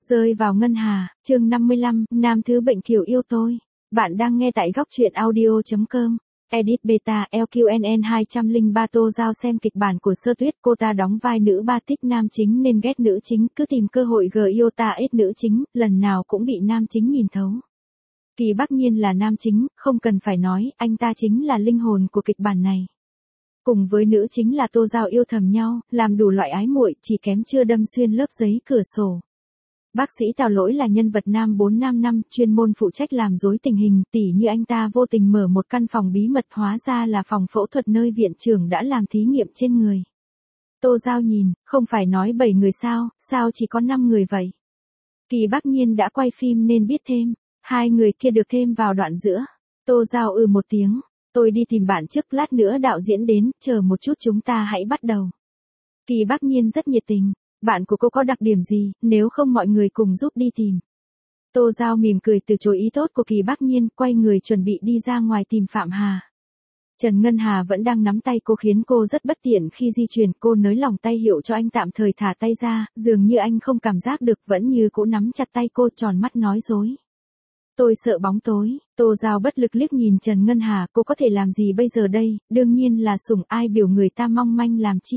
Rơi vào ngân hà, chương 55, nam thứ bệnh kiểu yêu tôi. Bạn đang nghe tại góc truyện audio.com. Edit beta LQNN 203 Tô Giao xem kịch bản của Sơ Tuyết, cô ta đóng vai nữ ba thích nam chính nên ghét nữ chính, cứ tìm cơ hội yêu ta ết nữ chính, lần nào cũng bị nam chính nhìn thấu. Kỳ Bắc Nhiên là nam chính, không cần phải nói, anh ta chính là linh hồn của kịch bản này. Cùng với nữ chính là Tô Giao yêu thầm nhau, làm đủ loại ái muội, chỉ kém chưa đâm xuyên lớp giấy cửa sổ. Bác sĩ Tào Lỗi là nhân vật nam 4-5 năm, chuyên môn phụ trách làm rối tình hình, tỉ như anh ta vô tình mở một căn phòng bí mật hóa ra là phòng phẫu thuật nơi viện trưởng đã làm thí nghiệm trên người. Tô Giao nhìn, không phải nói 7 người sao chỉ có 5 người vậy? Kỳ Bắc Nhiên đã quay phim nên biết thêm, 2 người kia được thêm vào đoạn giữa. Tô Giao một tiếng, tôi đi tìm bạn trước, lát nữa đạo diễn đến, chờ một chút chúng ta hãy bắt đầu. Kỳ Bắc Nhiên rất nhiệt tình. Bạn của cô có đặc điểm gì, nếu không mọi người cùng giúp đi tìm. Tô Giao mỉm cười từ chối ý tốt của Kỳ Bắc Nhiên, quay người chuẩn bị đi ra ngoài tìm Phạm Hà. Trần Ngân Hà vẫn đang nắm tay cô khiến cô rất bất tiện khi di chuyển, cô nới lỏng tay hiệu cho anh tạm thời thả tay ra, dường như anh không cảm giác được, vẫn như cũ nắm chặt tay cô, tròn mắt nói dối. Tôi sợ bóng tối. Tô Giao bất lực liếc nhìn Trần Ngân Hà, cô có thể làm gì bây giờ đây, đương nhiên là sủng ai biểu người ta mong manh làm chi.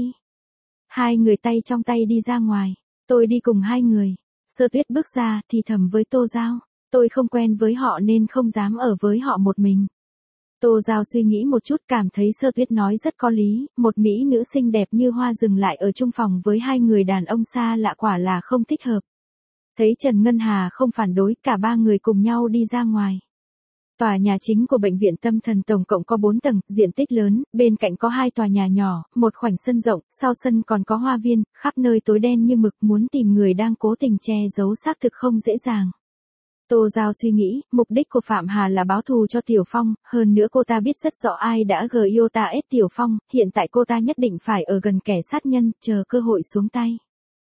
2 người tay trong tay đi ra ngoài. Tôi đi cùng 2 người. Sơ Tuyết bước ra thì thầm với Tô Giao. Tôi không quen với họ nên không dám ở với họ một mình. Tô Giao suy nghĩ một chút, cảm thấy Sơ Tuyết nói rất có lý, một mỹ nữ xinh đẹp như hoa dừng lại ở chung phòng với 2 người đàn ông xa lạ quả là không thích hợp. Thấy Trần Ngân Hà không phản đối, cả 3 người cùng nhau đi ra ngoài. Tòa nhà chính của bệnh viện tâm thần tổng cộng có 4 tầng, diện tích lớn, bên cạnh có 2 tòa nhà nhỏ, một khoảnh sân rộng, sau sân còn có hoa viên, khắp nơi tối đen như mực, muốn tìm người đang cố tình che giấu xác thực không dễ dàng. Tô Giao suy nghĩ, mục đích của Phạm Hà là báo thù cho Tiểu Phong, hơn nữa cô ta biết rất rõ ai đã yêu ta ết Tiểu Phong, hiện tại cô ta nhất định phải ở gần kẻ sát nhân, chờ cơ hội xuống tay.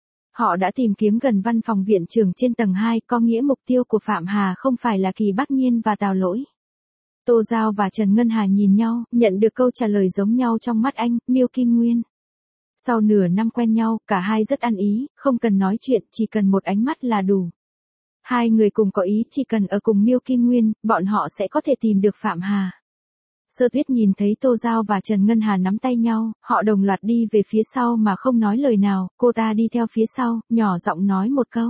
Họ đã tìm kiếm gần văn phòng viện trưởng trên tầng 2, có nghĩa mục tiêu của Phạm Hà không phải là Kỳ Bắc Nhiên và Tào Lỗi. Tô Giao và Trần Ngân Hà nhìn nhau, nhận được câu trả lời giống nhau trong mắt anh, Miêu Kim Nguyên. Sau nửa năm quen nhau, cả hai rất ăn ý, không cần nói chuyện, chỉ cần một ánh mắt là đủ. 2 người cùng có ý, chỉ cần ở cùng Miêu Kim Nguyên, bọn họ sẽ có thể tìm được Phạm Hà. Sơ Tuyết nhìn thấy Tô Giao và Trần Ngân Hà nắm tay nhau, họ đồng loạt đi về phía sau mà không nói lời nào, cô ta đi theo phía sau, nhỏ giọng nói một câu.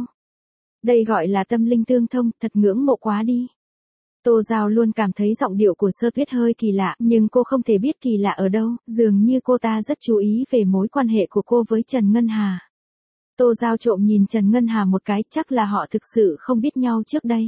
Đây gọi là tâm linh tương thông, thật ngưỡng mộ quá đi. Tô Giao luôn cảm thấy giọng điệu của Sơ Tuyết hơi kỳ lạ, nhưng cô không thể biết kỳ lạ ở đâu, dường như cô ta rất chú ý về mối quan hệ của cô với Trần Ngân Hà. Tô Giao trộm nhìn Trần Ngân Hà một cái, chắc là họ thực sự không biết nhau trước đây.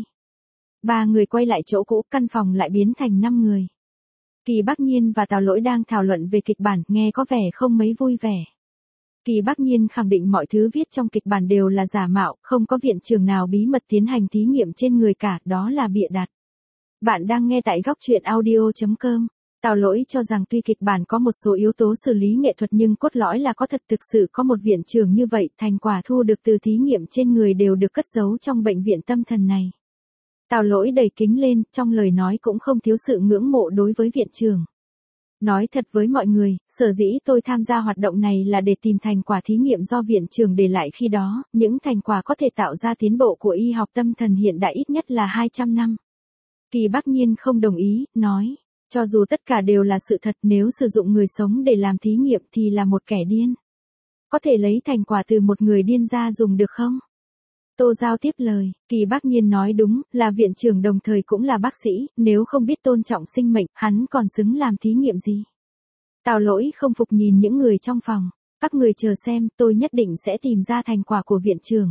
3 người quay lại chỗ cũ, căn phòng lại biến thành 5 người. Kỳ Bắc Nhiên và Tào Lỗi đang thảo luận về kịch bản, nghe có vẻ không mấy vui vẻ. Kỳ Bắc Nhiên khẳng định mọi thứ viết trong kịch bản đều là giả mạo, không có viện trưởng nào bí mật tiến hành thí nghiệm trên người cả, đó là bịa đặt. Bạn đang nghe tại góc truyện audio.com. Tào Lỗi cho rằng tuy kịch bản có một số yếu tố xử lý nghệ thuật nhưng cốt lõi là có thật, thực sự có một viện trưởng như vậy, thành quả thu được từ thí nghiệm trên người đều được cất giấu trong bệnh viện tâm thần này. Tào Lỗi đẩy kính lên, trong lời nói cũng không thiếu sự ngưỡng mộ đối với viện trưởng. Nói thật với mọi người, sở dĩ tôi tham gia hoạt động này là để tìm thành quả thí nghiệm do viện trưởng để lại khi đó, những thành quả có thể tạo ra tiến bộ của y học tâm thần hiện đại ít nhất là 200 năm. Kỳ Bắc Nhiên không đồng ý, nói, cho dù tất cả đều là sự thật, nếu sử dụng người sống để làm thí nghiệm thì là một kẻ điên. Có thể lấy thành quả từ một người điên ra dùng được không? Tô Giao tiếp lời, Kỳ Bắc Nhiên nói đúng, là viện trưởng đồng thời cũng là bác sĩ, nếu không biết tôn trọng sinh mệnh, hắn còn xứng làm thí nghiệm gì? Tào Lỗi không phục nhìn những người trong phòng, các người chờ xem, tôi nhất định sẽ tìm ra thành quả của viện trưởng.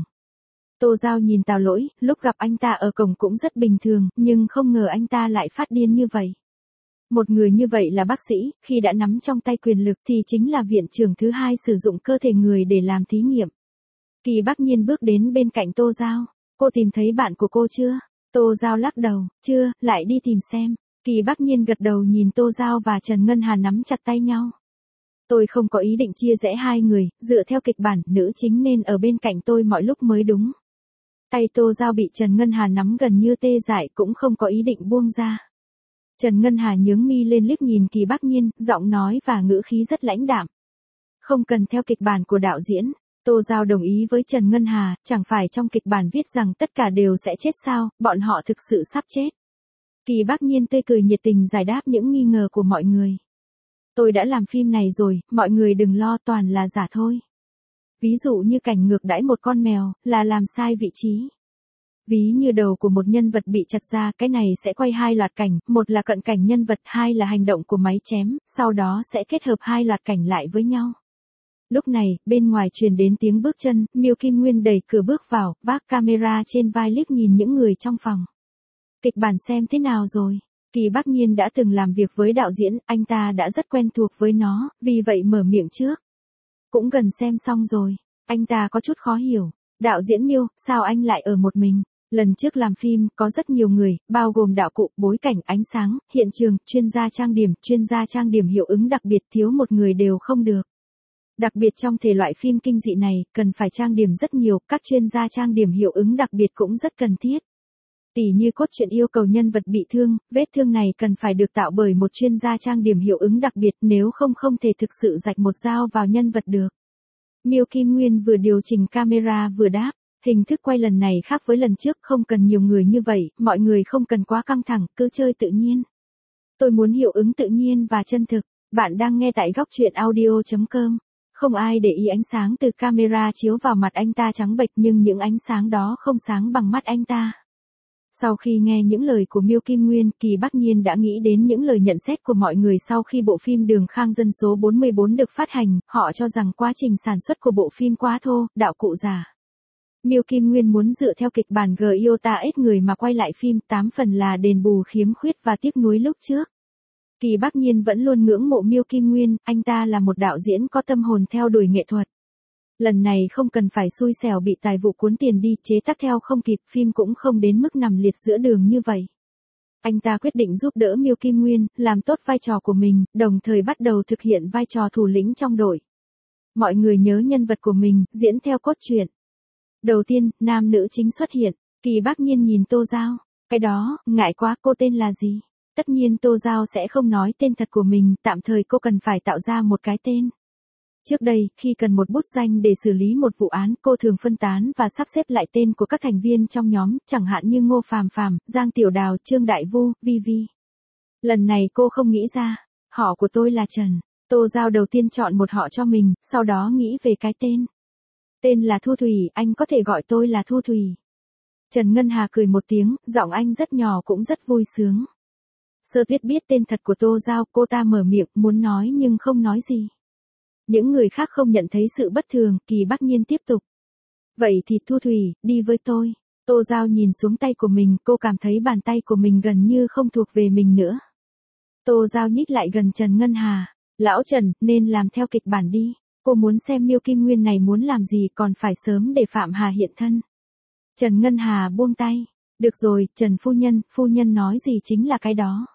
Tô Giao nhìn Tào Lỗi, lúc gặp anh ta ở cổng cũng rất bình thường, nhưng không ngờ anh ta lại phát điên như vậy. Một người như vậy là bác sĩ, khi đã nắm trong tay quyền lực thì chính là viện trưởng thứ 2 sử dụng cơ thể người để làm thí nghiệm. Kỳ Bắc Nhiên bước đến bên cạnh Tô Giao. Cô tìm thấy bạn của cô chưa? Tô Giao lắc đầu, chưa, lại đi tìm xem. Kỳ Bắc Nhiên gật đầu nhìn Tô Giao và Trần Ngân Hà nắm chặt tay nhau. Tôi không có ý định chia rẽ 2 người, dựa theo kịch bản, nữ chính nên ở bên cạnh tôi mọi lúc mới đúng. Tay Tô Giao bị Trần Ngân Hà nắm gần như tê dại, cũng không có ý định buông ra. Trần Ngân Hà nhướng mi lên liếc nhìn Kỳ Bắc Nhiên, giọng nói và ngữ khí rất lãnh đạm. Không cần theo kịch bản của đạo diễn. Tô Giao đồng ý với Trần Ngân Hà, chẳng phải trong kịch bản viết rằng tất cả đều sẽ chết sao, bọn họ thực sự sắp chết. Kỳ Bác Nhiên tươi cười nhiệt tình giải đáp những nghi ngờ của mọi người. Tôi đã làm phim này rồi, mọi người đừng lo, toàn là giả thôi. Ví dụ như cảnh ngược đãi một con mèo, là làm sai vị trí. Ví như đầu của một nhân vật bị chặt ra, cái này sẽ quay hai loạt cảnh, một là cận cảnh nhân vật, hai là hành động của máy chém, sau đó sẽ kết hợp hai loạt cảnh lại với nhau. Lúc này, bên ngoài truyền đến tiếng bước chân, Miêu Kim Nguyên đẩy cửa bước vào, vác camera trên vai liếc nhìn những người trong phòng. Kịch bản xem thế nào rồi? Kỳ Bác Nhiên đã từng làm việc với đạo diễn, anh ta đã rất quen thuộc với nó, vì vậy mở miệng trước. Cũng gần xem xong rồi. Anh ta có chút khó hiểu. Đạo diễn Miêu, sao anh lại ở một mình? Lần trước làm phim, có rất nhiều người, bao gồm đạo cụ, bối cảnh, ánh sáng, hiện trường, chuyên gia trang điểm hiệu ứng đặc biệt, thiếu một người đều không được. Đặc biệt trong thể loại phim kinh dị này, cần phải trang điểm rất nhiều, các chuyên gia trang điểm hiệu ứng đặc biệt cũng rất cần thiết. Tỉ như cốt truyện yêu cầu nhân vật bị thương, vết thương này cần phải được tạo bởi một chuyên gia trang điểm hiệu ứng đặc biệt, nếu không không thể thực sự rạch một dao vào nhân vật được. Miêu Kim Nguyên vừa điều chỉnh camera vừa đáp, hình thức quay lần này khác với lần trước, không cần nhiều người như vậy, mọi người không cần quá căng thẳng, cứ chơi tự nhiên. Tôi muốn hiệu ứng tự nhiên và chân thực. Bạn đang nghe tại góc truyện audio.com. Không ai để ý ánh sáng từ camera chiếu vào mặt anh ta trắng bệch, nhưng những ánh sáng đó không sáng bằng mắt anh ta. Sau khi nghe những lời của Miêu Kim Nguyên, Kỳ Bác Nhiên đã nghĩ đến những lời nhận xét của mọi người sau khi bộ phim Đường Khang Dân số 44 được phát hành, họ cho rằng quá trình sản xuất của bộ phim quá thô, đạo cụ giả. Miêu Kim Nguyên muốn dựa theo kịch bản Giota ít người mà quay lại phim, 8 phần là đền bù khiếm khuyết và tiếc nuối lúc trước. Kỳ Bác Nhiên vẫn luôn ngưỡng mộ Miêu Kim Nguyên, anh ta là một đạo diễn có tâm hồn theo đuổi nghệ thuật. Lần này không cần phải xui xẻo bị tài vụ cuốn tiền đi, chế tác theo không kịp, phim cũng không đến mức nằm liệt giữa đường như vậy. Anh ta quyết định giúp đỡ Miêu Kim Nguyên, làm tốt vai trò của mình, đồng thời bắt đầu thực hiện vai trò thủ lĩnh trong đội. Mọi người nhớ nhân vật của mình, diễn theo cốt truyện. Đầu tiên, nam nữ chính xuất hiện, Kỳ Bác Nhiên nhìn Tô Giao. Cái đó, ngại quá, cô tên là gì? Tất nhiên Tô Giao sẽ không nói tên thật của mình, tạm thời cô cần phải tạo ra một cái tên. Trước đây, khi cần một bút danh để xử lý một vụ án, cô thường phân tán và sắp xếp lại tên của các thành viên trong nhóm, chẳng hạn như Ngô Phàm Phàm, Giang Tiểu Đào, Trương Đại Vu, Vi Vi. Lần này cô không nghĩ ra, họ của tôi là Trần. Tô Giao đầu tiên chọn một họ cho mình, sau đó nghĩ về cái tên. Tên là Thu Thủy, anh có thể gọi tôi là Thu Thủy. Trần Ngân Hà cười một tiếng, giọng anh rất nhỏ cũng rất vui sướng. Sơ Tuyết biết tên thật của Tô Giao, cô ta mở miệng, muốn nói nhưng không nói gì. Những người khác không nhận thấy sự bất thường, Kỳ Bác Nhiên tiếp tục. Vậy thì Thu Thủy, đi với tôi. Tô Giao nhìn xuống tay của mình, cô cảm thấy bàn tay của mình gần như không thuộc về mình nữa. Tô Giao nhích lại gần Trần Ngân Hà. Lão Trần, nên làm theo kịch bản đi. Cô muốn xem Miêu Kim Nguyên này muốn làm gì, còn phải sớm để Phạm Hà hiện thân. Trần Ngân Hà buông tay. Được rồi, Trần phu nhân nói gì chính là cái đó.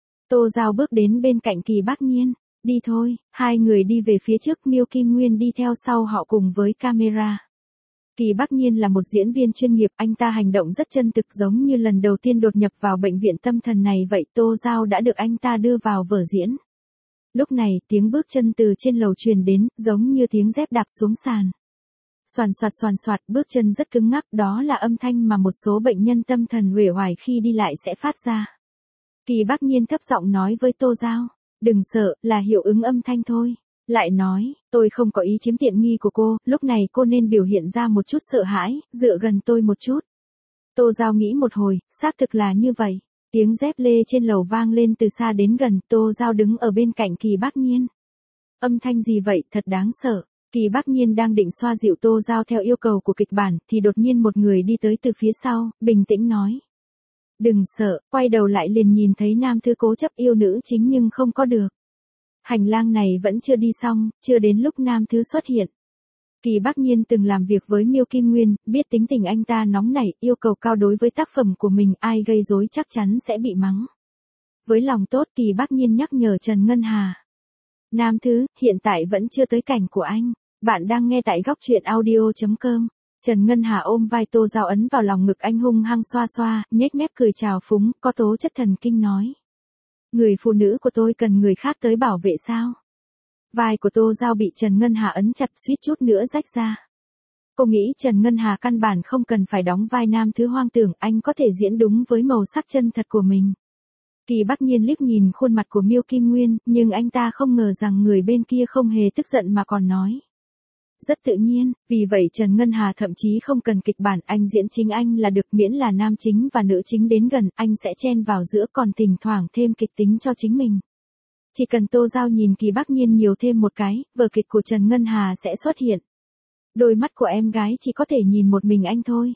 Tô Giao bước đến bên cạnh Kỳ Bác Nhiên. Đi thôi, hai người đi về phía trước, Miêu Kim Nguyên đi theo sau họ cùng với camera. Kỳ Bác Nhiên là một diễn viên chuyên nghiệp, anh ta hành động rất chân thực, giống như lần đầu tiên đột nhập vào bệnh viện tâm thần này vậy. Tô Giao đã được anh ta đưa vào vở diễn. Lúc này, tiếng bước chân từ trên lầu truyền đến, giống như tiếng dép đạp xuống sàn. Soàn soạt, bước chân rất cứng ngắc, đó là âm thanh mà một số bệnh nhân tâm thần uể oải khi đi lại sẽ phát ra. Kỳ Bác Nhiên thấp giọng nói với Tô Giao. Đừng sợ, là hiệu ứng âm thanh thôi. Lại nói, tôi không có ý chiếm tiện nghi của cô, lúc này cô nên biểu hiện ra một chút sợ hãi, dựa gần tôi một chút. Tô Giao nghĩ một hồi, xác thực là như vậy. Tiếng dép lê trên lầu vang lên từ xa đến gần, Tô Giao đứng ở bên cạnh Kỳ Bác Nhiên. Âm thanh gì vậy, thật đáng sợ. Kỳ Bác Nhiên đang định xoa dịu Tô Giao theo yêu cầu của kịch bản, thì đột nhiên một người đi tới từ phía sau, bình tĩnh nói. Đừng sợ, quay đầu lại liền nhìn thấy nam thư cố chấp yêu nữ chính nhưng không có được. Hành lang này vẫn chưa đi xong, chưa đến lúc nam thứ xuất hiện. Kỳ Bác Nhiên từng làm việc với Miêu Kim Nguyên, biết tính tình anh ta nóng nảy, yêu cầu cao đối với tác phẩm của mình, ai gây rối chắc chắn sẽ bị mắng. Với lòng tốt, Kỳ Bác Nhiên nhắc nhở Trần Ngân Hà. Nam thứ, hiện tại vẫn chưa tới cảnh của anh. Bạn đang nghe tại góc truyện audio.com. Trần Ngân Hà ôm vai Tô Giao ấn vào lòng ngực anh hung hăng xoa xoa, nhếch mép cười chào phúng, có tố chất thần kinh nói. Người phụ nữ của tôi cần người khác tới bảo vệ sao? Vai của Tô Giao bị Trần Ngân Hà ấn chặt suýt chút nữa rách ra. Cô nghĩ Trần Ngân Hà căn bản không cần phải đóng vai nam thứ hoang tưởng, anh có thể diễn đúng với màu sắc chân thật của mình. Kỳ Bắc Nhiên liếc nhìn khuôn mặt của Miêu Kim Nguyên, nhưng anh ta không ngờ rằng người bên kia không hề tức giận mà còn nói. Rất tự nhiên, vì vậy Trần Ngân Hà thậm chí không cần kịch bản, anh diễn chính anh là được, miễn là nam chính và nữ chính đến gần, anh sẽ chen vào giữa, còn thỉnh thoảng thêm kịch tính cho chính mình. Chỉ cần Tô Giao nhìn Kỳ Bắc Nhiên nhiều thêm một cái, vở kịch của Trần Ngân Hà sẽ xuất hiện. Đôi mắt của em gái chỉ có thể nhìn một mình anh thôi.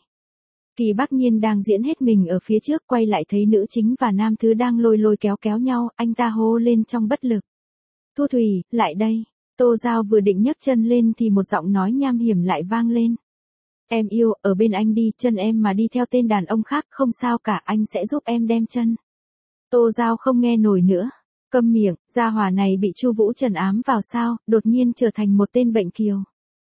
Kỳ Bắc Nhiên đang diễn hết mình ở phía trước, quay lại thấy nữ chính và nam thứ đang lôi lôi kéo kéo nhau, anh ta hô lên trong bất lực. Thu Thủy, lại đây. Tô Giao vừa định nhấc chân lên thì một giọng nói nham hiểm lại vang lên. Em yêu, ở bên anh đi, chân em mà đi theo tên đàn ông khác không sao cả, anh sẽ giúp em đem chân. Tô Giao không nghe nổi nữa. Câm miệng, gia hỏa này bị Chu Vũ trần ám vào sao, đột nhiên trở thành một tên bệnh kiều.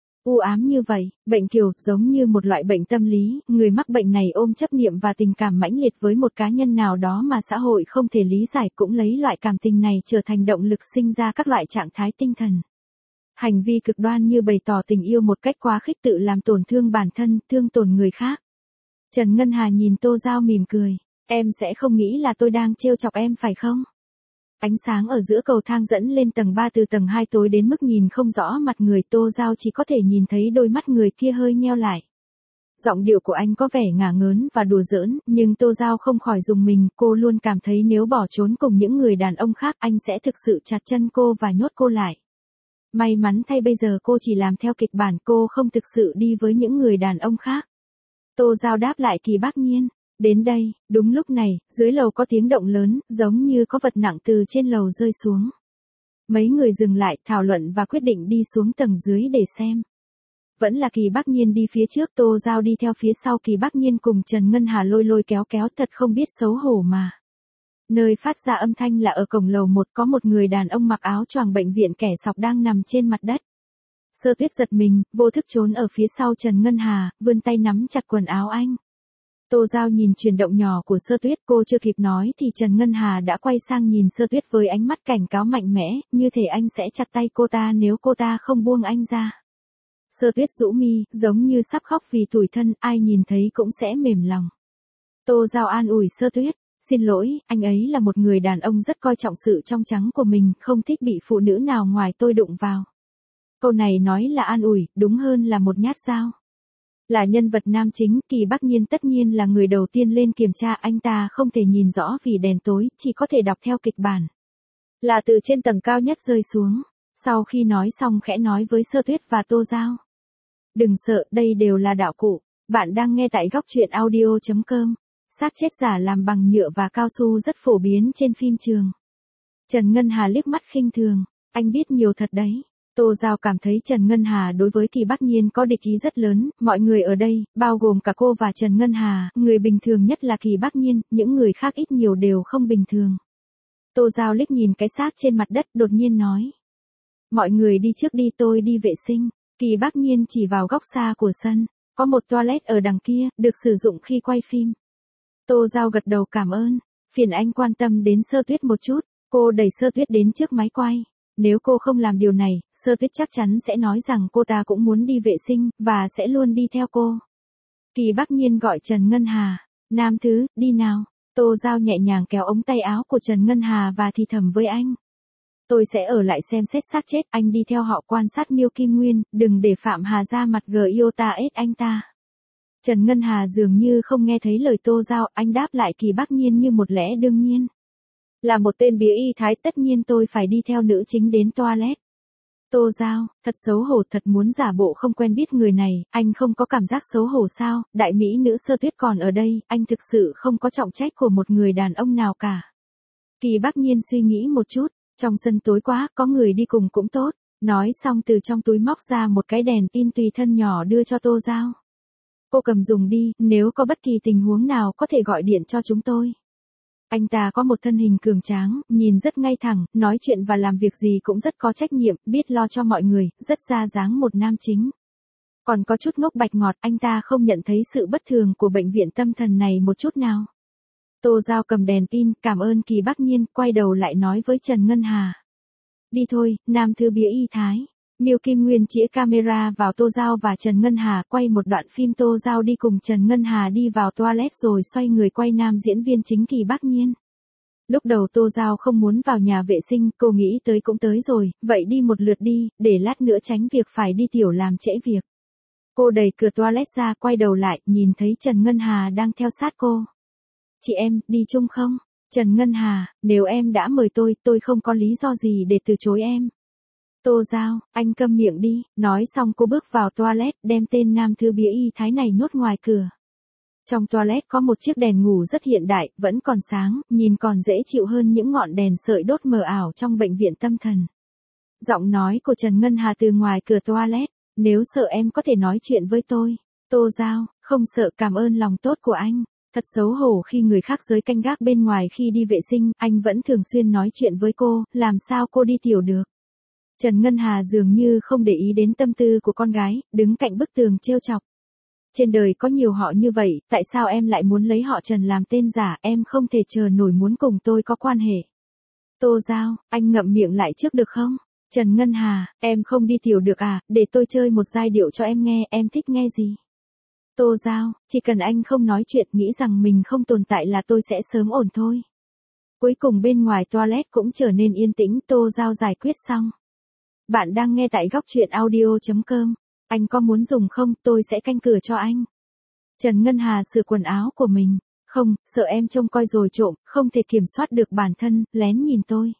U ám như vậy, bệnh kiều giống như một loại bệnh tâm lý, người mắc bệnh này ôm chấp niệm và tình cảm mãnh liệt với một cá nhân nào đó mà xã hội không thể lý giải, cũng lấy loại cảm tình này trở thành động lực sinh ra các loại trạng thái tinh thần. Hành vi cực đoan như bày tỏ tình yêu một cách quá khích, tự làm tổn thương bản thân, thương tổn người khác. Trần Ngân Hà nhìn Tô Giao mỉm cười, em sẽ không nghĩ là tôi đang trêu chọc em phải không? Ánh sáng ở giữa cầu thang dẫn lên tầng 3 từ tầng 2 tối đến mức nhìn không rõ mặt người, Tô Giao chỉ có thể nhìn thấy đôi mắt người kia hơi nheo lại. Giọng điệu của anh có vẻ ngả ngớn và đùa giỡn, nhưng Tô Giao không khỏi rùng mình, cô luôn cảm thấy nếu bỏ trốn cùng những người đàn ông khác anh sẽ thực sự chặt chân cô và nhốt cô lại. May mắn thay bây giờ cô chỉ làm theo kịch bản, cô không thực sự đi với những người đàn ông khác. Tô Giao đáp lại Kỳ Bắc Nhiên. Đến đây, đúng lúc này, dưới lầu có tiếng động lớn, giống như có vật nặng từ trên lầu rơi xuống. Mấy người dừng lại, thảo luận và quyết định đi xuống tầng dưới để xem. Vẫn là Kỳ Bắc Nhiên đi phía trước, Tô Giao đi theo phía sau. Kỳ Bắc Nhiên cùng Trần Ngân Hà lôi lôi kéo kéo, thật không biết xấu hổ mà. Nơi phát ra âm thanh là ở cổng lầu 1, có một người đàn ông mặc áo choàng bệnh viện kẻ sọc đang nằm trên mặt đất. Sơ Tuyết giật mình, vô thức trốn ở phía sau Trần Ngân Hà, vươn tay nắm chặt quần áo anh. Tô Giao nhìn chuyển động nhỏ của Sơ Tuyết, cô chưa kịp nói thì Trần Ngân Hà đã quay sang nhìn Sơ Tuyết với ánh mắt cảnh cáo mạnh mẽ, như thể anh sẽ chặt tay cô ta nếu cô ta không buông anh ra. Sơ Tuyết rũ mi, giống như sắp khóc vì tủi thân, ai nhìn thấy cũng sẽ mềm lòng. Tô Giao an ủi Sơ Tuyết, xin lỗi, anh ấy là một người đàn ông rất coi trọng sự trong trắng của mình, không thích bị phụ nữ nào ngoài tôi đụng vào. Câu này nói là an ủi, đúng hơn là một nhát dao. Là nhân vật nam chính, Kỳ Bắc Nhiên tất nhiên là người đầu tiên lên kiểm tra, anh ta không thể nhìn rõ vì đèn tối, chỉ có thể đọc theo kịch bản. Là từ trên tầng cao nhất rơi xuống. Sau khi nói xong khẽ nói với Sơ Tuyết và Tô Giao. Đừng sợ, đây đều là đạo cụ. Bạn đang nghe tại góc truyện audio.com. Xác chết giả làm bằng nhựa và cao su rất phổ biến trên phim trường. Trần Ngân Hà liếc mắt khinh thường, anh biết nhiều thật đấy. Tô Giao cảm thấy Trần Ngân Hà đối với Kỳ Bắc Nhiên có địch ý rất lớn, mọi người ở đây, bao gồm cả cô và Trần Ngân Hà, người bình thường nhất là Kỳ Bắc Nhiên, những người khác ít nhiều đều không bình thường. Tô Giao liếc nhìn cái xác trên mặt đất, đột nhiên nói. Mọi người đi trước đi, tôi đi vệ sinh. Kỳ Bắc Nhiên chỉ vào góc xa của sân, có một toilet ở đằng kia, được sử dụng khi quay phim. Tô Giao gật đầu cảm ơn, phiền anh quan tâm đến Sơ Tuyết một chút, cô đẩy Sơ Tuyết đến trước máy quay. Nếu cô không làm điều này, Sơ Tuyết chắc chắn sẽ nói rằng cô ta cũng muốn đi vệ sinh, và sẽ luôn đi theo cô. Kỳ Bắc Nhiên gọi Trần Ngân Hà, nam thứ, đi nào. Tô Giao nhẹ nhàng kéo ống tay áo của Trần Ngân Hà và thì thầm với anh. Tôi sẽ ở lại xem xét xác chết, anh đi theo họ quan sát Miêu Kim Nguyên, đừng để Phạm Hà ra mặt iota ết anh ta. Trần Ngân Hà dường như không nghe thấy lời Tô Giao, anh đáp lại Kỳ Bắc Nhiên như một lẽ đương nhiên. Là một tên bía y thái, tất nhiên tôi phải đi theo nữ chính đến toilet. Tô Giao, thật xấu hổ, thật muốn giả bộ không quen biết người này, anh không có cảm giác xấu hổ sao? Đại mỹ nữ Sơ Tuyết còn ở đây, anh thực sự không có trọng trách của một người đàn ông nào cả. Kỳ Bắc Nhiên suy nghĩ một chút, trong sân tối quá, có người đi cùng cũng tốt. Nói xong từ trong túi móc ra một cái đèn pin tùy thân nhỏ đưa cho Tô Giao. Cô cầm dùng đi, nếu có bất kỳ tình huống nào có thể gọi điện cho chúng tôi. Anh ta có một thân hình cường tráng, nhìn rất ngay thẳng, nói chuyện và làm việc gì cũng rất có trách nhiệm, biết lo cho mọi người, rất ra dáng một nam chính. Còn có chút ngốc bạch ngọt, anh ta không nhận thấy sự bất thường của bệnh viện tâm thần này một chút nào. Tô Giao cầm đèn pin, cảm ơn Kỳ Bắc Nhiên, quay đầu lại nói với Trần Ngân Hà. Đi thôi, nam thư bía y thái. Miêu Kim Nguyên chĩa camera vào Tô Giao và Trần Ngân Hà, quay một đoạn phim Tô Giao đi cùng Trần Ngân Hà đi vào toilet rồi xoay người quay nam diễn viên chính Kỳ Bác Nhiên. Lúc đầu Tô Giao không muốn vào nhà vệ sinh, cô nghĩ tới cũng tới rồi, vậy đi một lượt đi, để lát nữa tránh việc phải đi tiểu làm trễ việc. Cô đẩy cửa toilet ra, quay đầu lại, nhìn thấy Trần Ngân Hà đang theo sát cô. Chị em, đi chung không? Trần Ngân Hà, nếu em đã mời tôi không có lý do gì để từ chối em. Tô Giao, anh câm miệng đi, nói xong cô bước vào toilet, đem tên nam thư bía y thái này nhốt ngoài cửa. Trong toilet có một chiếc đèn ngủ rất hiện đại, vẫn còn sáng, nhìn còn dễ chịu hơn những ngọn đèn sợi đốt mờ ảo trong bệnh viện tâm thần. Giọng nói của Trần Ngân Hà từ ngoài cửa toilet, nếu sợ em có thể nói chuyện với tôi. Tô Giao, không sợ, cảm ơn lòng tốt của anh. Thật xấu hổ khi người khác giới canh gác bên ngoài khi đi vệ sinh, anh vẫn thường xuyên nói chuyện với cô, làm sao cô đi tiểu được. Trần Ngân Hà dường như không để ý đến tâm tư của con gái, đứng cạnh bức tường trêu chọc. Trên đời có nhiều họ như vậy, tại sao em lại muốn lấy họ Trần làm tên giả, em không thể chờ nổi muốn cùng tôi có quan hệ. Tô Giao, anh ngậm miệng lại trước được không? Trần Ngân Hà, em không đi tiểu được à, để tôi chơi một giai điệu cho em nghe, em thích nghe gì? Tô Giao, chỉ cần anh không nói chuyện, nghĩ rằng mình không tồn tại là tôi sẽ sớm ổn thôi. Cuối cùng bên ngoài toilet cũng trở nên yên tĩnh, Tô Giao giải quyết xong. Bạn đang nghe tại góc truyện audio.com. Anh có muốn dùng không, tôi sẽ canh cửa cho anh. Trần Ngân Hà sửa quần áo của mình. Không, sợ em trông coi rồi trộm, không thể kiểm soát được bản thân, lén nhìn tôi.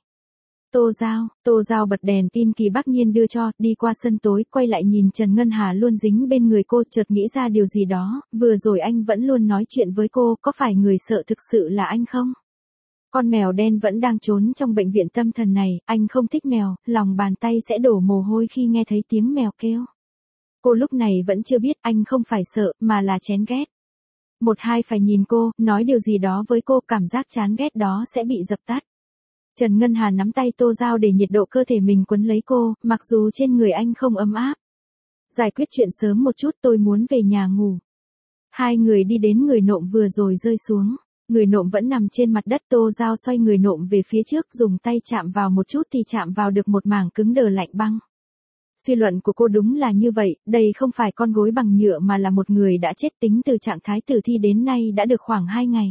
Tô Giao bật đèn pin Kỳ Bác Nhiên đưa cho, đi qua sân tối, quay lại nhìn Trần Ngân Hà luôn dính bên người cô, chợt nghĩ ra điều gì đó, vừa rồi anh vẫn luôn nói chuyện với cô, có phải người sợ thực sự là anh không? Con mèo đen vẫn đang trốn trong bệnh viện tâm thần này, anh không thích mèo, lòng bàn tay sẽ đổ mồ hôi khi nghe thấy tiếng mèo kêu. Cô lúc này vẫn chưa biết anh không phải sợ, mà là chén ghét. Một hai phải nhìn cô, nói điều gì đó với cô, cảm giác chán ghét đó sẽ bị dập tắt. Trần Ngân Hà nắm tay Tô Giao để nhiệt độ cơ thể mình quấn lấy cô, mặc dù trên người anh không ấm áp. Giải quyết chuyện sớm một chút, tôi muốn về nhà ngủ. Hai người đi đến người nộm vừa rồi rơi xuống. Người nộm vẫn nằm trên mặt đất, Tô Giao xoay người nộm về phía trước, dùng tay chạm vào một chút thì chạm vào được một mảng cứng đờ lạnh băng. Suy luận của cô đúng là như vậy, đây không phải con gối bằng nhựa mà là một người đã chết, tính từ trạng thái tử thi đến nay đã được khoảng 2 ngày.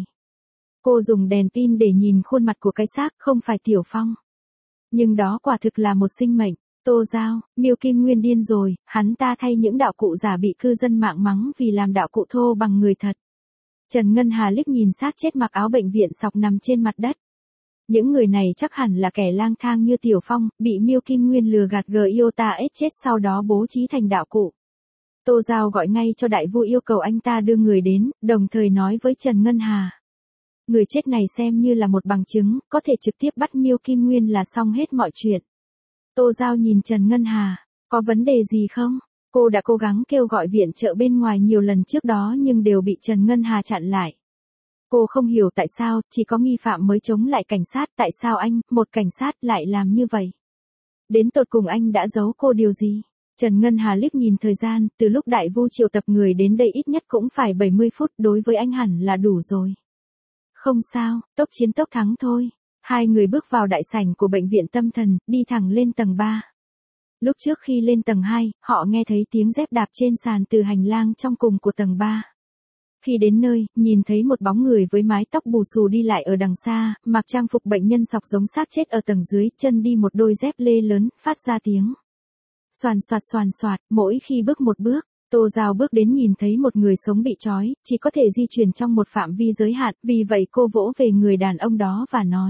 Cô dùng đèn pin để nhìn khuôn mặt của cái xác, không phải Tiểu Phong. Nhưng đó quả thực là một sinh mệnh. Tô Giao, Miêu Kim Nguyên điên rồi, hắn ta thay những đạo cụ giả bị cư dân mạng mắng vì làm đạo cụ thô bằng người thật. Trần Ngân Hà liếc nhìn xác chết mặc áo bệnh viện sọc nằm trên mặt đất. Những người này chắc hẳn là kẻ lang thang như Tiểu Phong, bị Miêu Kim Nguyên lừa gạt Giota ết chết sau đó bố trí thành đạo cụ. Tô Giao gọi ngay cho đại vu yêu cầu anh ta đưa người đến, đồng thời nói với Trần Ngân Hà. Người chết này xem như là một bằng chứng, có thể trực tiếp bắt Miêu Kim Nguyên là xong hết mọi chuyện. Tô Giao nhìn Trần Ngân Hà, có vấn đề gì không? Cô đã cố gắng kêu gọi viện trợ bên ngoài nhiều lần trước đó nhưng đều bị Trần Ngân Hà chặn lại. Cô không hiểu tại sao, chỉ có nghi phạm mới chống lại cảnh sát, tại sao anh, một cảnh sát, lại làm như vậy? Đến tột cùng anh đã giấu cô điều gì? Trần Ngân Hà liếc nhìn thời gian, từ lúc đại vu triệu tập người đến đây ít nhất cũng phải 70 phút, đối với anh hẳn là đủ rồi. Không sao, tốc chiến tốc thắng thôi. Hai người bước vào đại sảnh của bệnh viện tâm thần, đi thẳng lên tầng 3. Lúc trước khi lên tầng 2, họ nghe thấy tiếng dép đạp trên sàn từ hành lang trong cùng của tầng 3. Khi đến nơi, nhìn thấy một bóng người với mái tóc bù xù đi lại ở đằng xa, mặc trang phục bệnh nhân sọc giống xác chết ở tầng dưới, chân đi một đôi dép lê lớn, phát ra tiếng xoàn xoạt, mỗi khi bước một bước. Tô Giao bước đến nhìn thấy một người sống bị trói, chỉ có thể di chuyển trong một phạm vi giới hạn, vì vậy cô vỗ về người đàn ông đó và nói.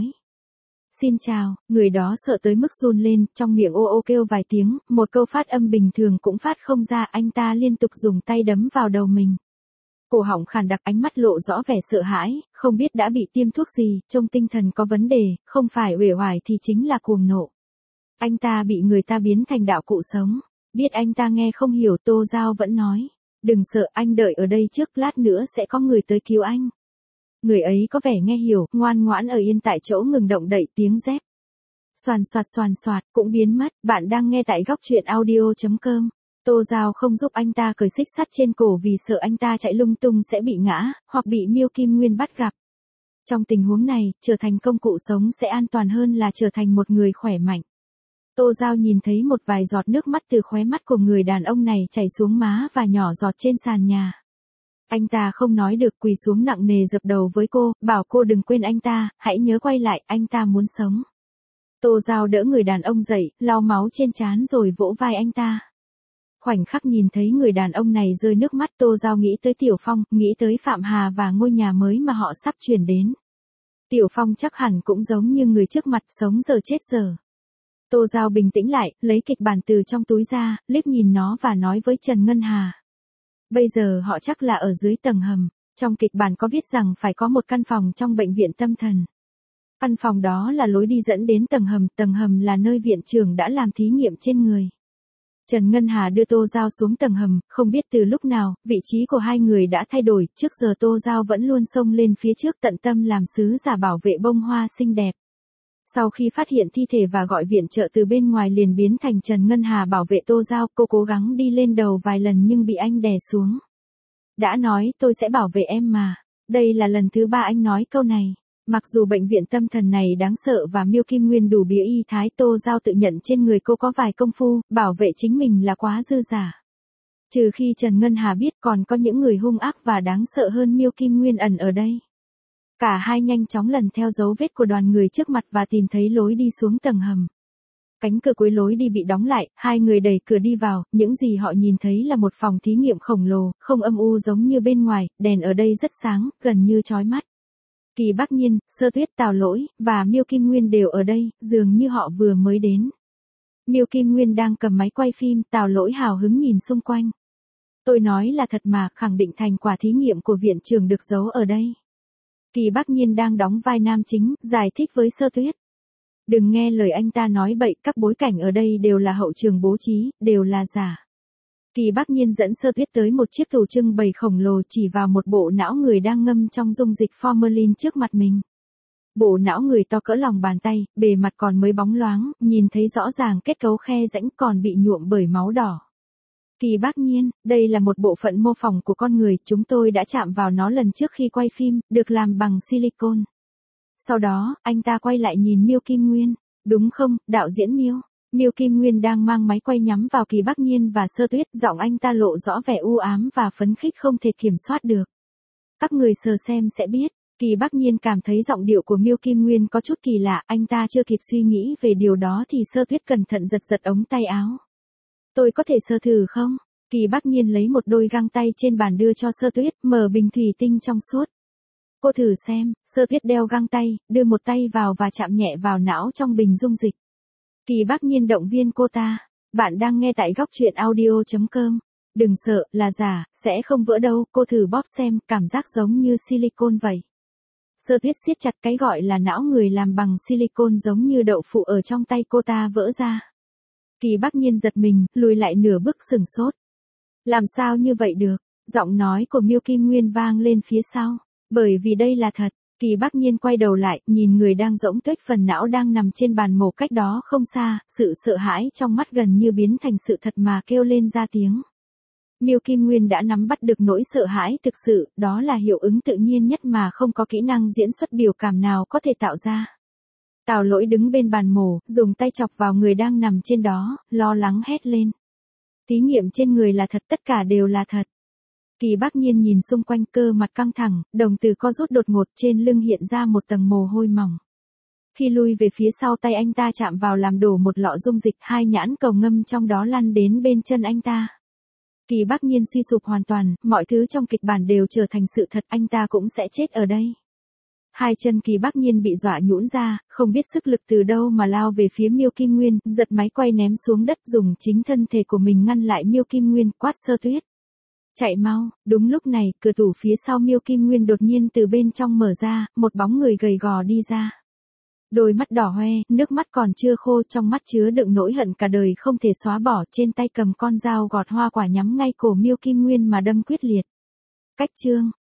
Xin chào, người đó sợ tới mức run lên, trong miệng ô ô kêu vài tiếng, một câu phát âm bình thường cũng phát không ra, anh ta liên tục dùng tay đấm vào đầu mình. Cổ họng khàn đặc, ánh mắt lộ rõ vẻ sợ hãi, không biết đã bị tiêm thuốc gì, trông tinh thần có vấn đề, không phải uể oải thì chính là cuồng nộ. Anh ta bị người ta biến thành đạo cụ sống. Biết anh ta nghe không hiểu, Tô Giao vẫn nói. Đừng sợ, anh đợi ở đây trước, lát nữa sẽ có người tới cứu anh. Người ấy có vẻ nghe hiểu, ngoan ngoãn ở yên tại chỗ ngừng động đậy, tiếng dép xoàn xoạt cũng biến mất. Bạn đang nghe tại góc truyện audio.com. Tô Giao không giúp anh ta cởi xích sắt trên cổ vì sợ anh ta chạy lung tung sẽ bị ngã, hoặc bị Miêu Kim Nguyên bắt gặp. Trong tình huống này, trở thành công cụ sống sẽ an toàn hơn là trở thành một người khỏe mạnh. Tô Giao nhìn thấy một vài giọt nước mắt từ khóe mắt của người đàn ông này chảy xuống má và nhỏ giọt trên sàn nhà. Anh ta không nói được, quỳ xuống nặng nề dập đầu với cô, bảo cô đừng quên anh ta, hãy nhớ quay lại, anh ta muốn sống. Tô Giao đỡ người đàn ông dậy, lau máu trên trán rồi vỗ vai anh ta. Khoảnh khắc nhìn thấy người đàn ông này rơi nước mắt, Tô Giao nghĩ tới Tiểu Phong, nghĩ tới Phạm Hà và ngôi nhà mới mà họ sắp chuyển đến. Tiểu Phong chắc hẳn cũng giống như người trước mặt, sống giờ chết giờ. Tô Giao bình tĩnh lại, lấy kịch bản từ trong túi ra, liếc nhìn nó và nói với Trần Ngân Hà. Bây giờ họ chắc là ở dưới tầng hầm. Trong kịch bản có viết rằng phải có một căn phòng trong bệnh viện tâm thần. Căn phòng đó là lối đi dẫn đến tầng hầm là nơi viện trưởng đã làm thí nghiệm trên người. Trần Ngân Hà đưa Tô Giao xuống tầng hầm, không biết từ lúc nào, vị trí của hai người đã thay đổi, trước giờ Tô Giao vẫn luôn xông lên phía trước tận tâm làm sứ giả bảo vệ bông hoa xinh đẹp. Sau khi phát hiện thi thể và gọi viện trợ từ bên ngoài liền biến thành Trần Ngân Hà bảo vệ Tô Giao, cô cố gắng đi lên đầu vài lần nhưng bị anh đè xuống. Đã nói tôi sẽ bảo vệ em mà. Đây là lần thứ 3 anh nói câu này. Mặc dù bệnh viện tâm thần này đáng sợ và Miêu Kim Nguyên đủ bía y thái, Tô Giao tự nhận trên người cô có vài công phu, bảo vệ chính mình là quá dư giả. Trừ khi Trần Ngân Hà biết còn có những người hung ác và đáng sợ hơn Miêu Kim Nguyên ẩn ở đây. Cả hai nhanh chóng lần theo dấu vết của đoàn người trước mặt và tìm thấy lối đi xuống tầng hầm. Cánh cửa cuối lối đi bị đóng lại, hai người đẩy cửa đi vào, những gì họ nhìn thấy là một phòng thí nghiệm khổng lồ, không âm u giống như bên ngoài, đèn ở đây rất sáng, gần như chói mắt. Kỳ Bác Nhiên, Sơ Tuyết, Tào Lỗi và Miêu Kim Nguyên đều ở đây, dường như họ vừa mới đến. Miêu Kim Nguyên đang cầm máy quay phim, Tào Lỗi hào hứng nhìn xung quanh. Tôi nói là thật mà, khẳng định thành quả thí nghiệm của viện trưởng được giấu ở đây. Kỳ Bác Nhiên đang đóng vai nam chính, giải thích với Sơ Tuyết. Đừng nghe lời anh ta nói bậy, các bối cảnh ở đây đều là hậu trường bố trí, đều là giả. Kỳ Bác Nhiên dẫn Sơ Tuyết tới một chiếc tủ trưng bày khổng lồ chỉ vào một bộ não người đang ngâm trong dung dịch formalin trước mặt mình. Bộ não người to cỡ lòng bàn tay, bề mặt còn mới bóng loáng, nhìn thấy rõ ràng kết cấu khe rãnh còn bị nhuộm bởi máu đỏ. Kỳ Bác Nhiên, đây là một bộ phận mô phỏng của con người, chúng tôi đã chạm vào nó lần trước khi quay phim, được làm bằng silicon. Sau đó, anh ta quay lại nhìn Miêu Kim Nguyên. Đúng không, đạo diễn Miêu? Miêu Kim Nguyên đang mang máy quay nhắm vào Kỳ Bác Nhiên và Sơ Tuyết, giọng anh ta lộ rõ vẻ u ám và phấn khích không thể kiểm soát được. Các người sờ xem sẽ biết. Kỳ Bác Nhiên cảm thấy giọng điệu của Miêu Kim Nguyên có chút kỳ lạ, anh ta chưa kịp suy nghĩ về điều đó thì Sơ Tuyết cẩn thận giật giật ống tay áo. Tôi có thể sờ thử không? Kỳ Bác Nhiên lấy một đôi găng tay trên bàn đưa cho Sơ Tuyết, mở bình thủy tinh trong suốt. Cô thử xem. Sơ Tuyết đeo găng tay, đưa một tay vào và chạm nhẹ vào não trong bình dung dịch. Kỳ Bác Nhiên động viên cô ta. Bạn đang nghe tại góc truyện audio.com. Đừng sợ, là giả, sẽ không vỡ đâu, cô thử bóp xem, cảm giác giống như silicon vậy. Sơ Tuyết siết chặt cái gọi là não người làm bằng silicon giống như đậu phụ ở trong tay cô ta vỡ ra. Kỳ Bác Nhiên giật mình, lùi lại nửa bước sửng sốt. Làm sao như vậy được? Giọng nói của Miêu Kim Nguyên vang lên phía sau. Bởi vì đây là thật. Kỳ Bác Nhiên quay đầu lại, nhìn người đang rỗng tuếch phần não đang nằm trên bàn mổ cách đó không xa, sự sợ hãi trong mắt gần như biến thành sự thật mà kêu lên ra tiếng. Miêu Kim Nguyên đã nắm bắt được nỗi sợ hãi thực sự, đó là hiệu ứng tự nhiên nhất mà không có kỹ năng diễn xuất biểu cảm nào có thể tạo ra. Tào Lỗi đứng bên bàn mổ, dùng tay chọc vào người đang nằm trên đó, lo lắng hét lên. Thí nghiệm trên người là thật, tất cả đều là thật. Kỳ Bác Nhiên nhìn xung quanh, cơ mặt căng thẳng, đồng tử co rút đột ngột, trên lưng hiện ra một tầng mồ hôi mỏng. Khi lui về phía sau, tay anh ta chạm vào làm đổ một lọ dung dịch, hai nhãn cầu ngâm trong đó lăn đến bên chân anh ta. Kỳ Bác Nhiên suy sụp hoàn toàn, mọi thứ trong kịch bản đều trở thành sự thật, anh ta cũng sẽ chết ở đây. Hai chân Kỳ Bác Nhiên bị dọa nhũn ra, không biết sức lực từ đâu mà lao về phía Miêu Kim Nguyên, giật máy quay ném xuống đất, dùng chính thân thể của mình ngăn lại Miêu Kim Nguyên, quát Sơ Tuyết. Chạy mau. Đúng lúc này, cửa tủ phía sau Miêu Kim Nguyên đột nhiên từ bên trong mở ra, một bóng người gầy gò đi ra. Đôi mắt đỏ hoe, nước mắt còn chưa khô, trong mắt chứa đựng nỗi hận cả đời không thể xóa bỏ, trên tay cầm con dao gọt hoa quả nhắm ngay cổ Miêu Kim Nguyên mà đâm quyết liệt. Cách chương